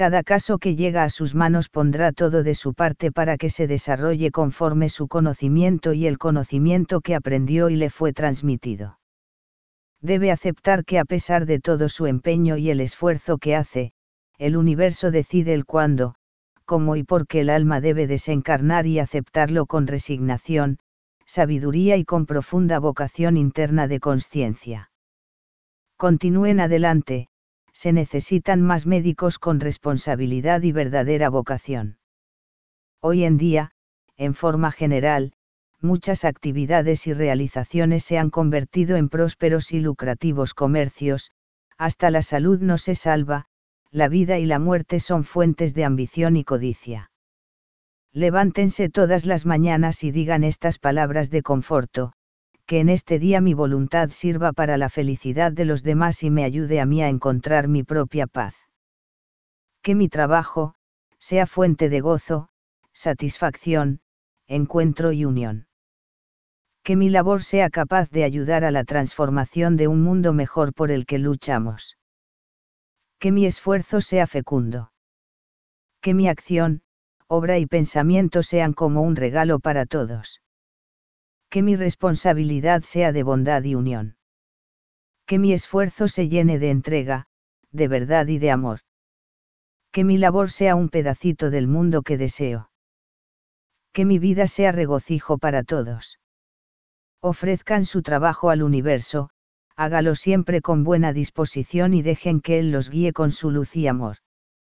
Cada caso que llega a sus manos pondrá todo de su parte para que se desarrolle conforme su conocimiento y el conocimiento que aprendió y le fue transmitido. Debe aceptar que a pesar de todo su empeño y el esfuerzo que hace, el universo decide el cuándo, cómo y por qué el alma debe desencarnar y aceptarlo con resignación, sabiduría y con profunda vocación interna de conciencia. Continúen adelante, se necesitan más médicos con responsabilidad y verdadera vocación. Hoy en día, en forma general, muchas actividades y realizaciones se han convertido en prósperos y lucrativos comercios, hasta la salud no se salva, la vida y la muerte son fuentes de ambición y codicia. Levántense todas las mañanas y digan estas palabras de conforto: que en este día mi voluntad sirva para la felicidad de los demás y me ayude a mí a encontrar mi propia paz. Que mi trabajo sea fuente de gozo, satisfacción, encuentro y unión. Que mi labor sea capaz de ayudar a la transformación de un mundo mejor por el que luchamos. Que mi esfuerzo sea fecundo. Que mi acción, obra y pensamiento sean como un regalo para todos. Que mi responsabilidad sea de bondad y unión. Que mi esfuerzo se llene de entrega, de verdad y de amor. Que mi labor sea un pedacito del mundo que deseo. Que mi vida sea regocijo para todos. Ofrezcan su trabajo al universo, hágalo siempre con buena disposición y dejen que Él los guíe con su luz y amor.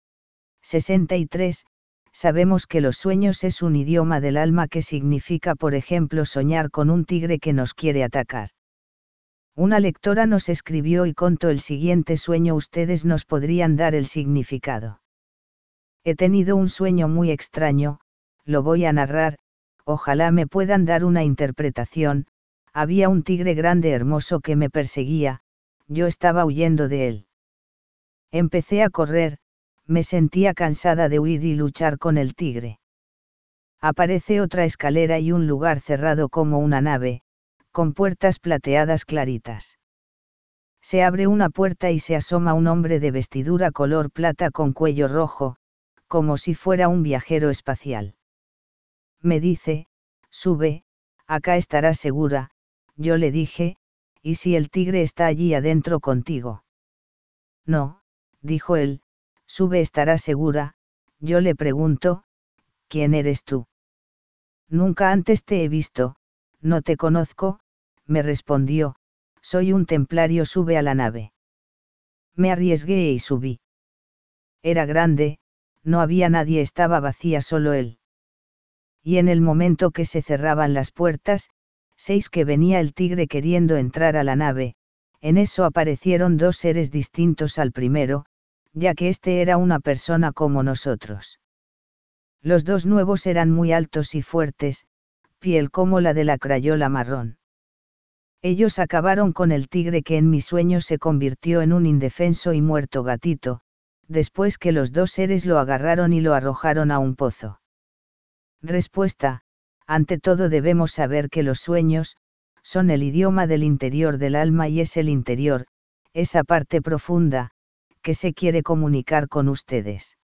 63. Sabemos que los sueños es un idioma del alma que significa, por ejemplo, soñar con un tigre que nos quiere atacar. Una lectora nos escribió y contó el siguiente sueño. Ustedes nos podrían dar el significado. He tenido un sueño muy extraño, lo voy a narrar, ojalá me puedan dar una interpretación. Había un tigre grande hermoso que me perseguía, yo estaba huyendo de él. Empecé a correr, me sentía cansada de huir y luchar con el tigre. Aparece otra escalera y un lugar cerrado como una nave, con puertas plateadas claritas. Se abre una puerta y se asoma un hombre de vestidura color plata con cuello rojo, como si fuera un viajero espacial. Me dice: sube, acá estarás segura. Yo le dije: ¿y si el tigre está allí adentro contigo? No, dijo él, sube, estarás segura. Yo le pregunto: ¿quién eres tú? Nunca antes te he visto, no te conozco, me respondió. Soy un templario, sube a la nave. Me arriesgué y subí. Era grande, no había nadie, estaba vacía, solo él. Y en el momento que se cerraban las puertas, 6 que venía el tigre queriendo entrar a la nave, en eso aparecieron 2 seres distintos al primero, ya que este era una persona como nosotros. Los 2 nuevos eran muy altos y fuertes, piel como la de la crayola marrón. Ellos acabaron con el tigre, que en mi sueño se convirtió en un indefenso y muerto gatito, después que los 2 seres lo agarraron y lo arrojaron a un pozo. Respuesta: ante todo debemos saber que los sueños son el idioma del interior del alma y es el interior, esa parte profunda, que se quiere comunicar con ustedes.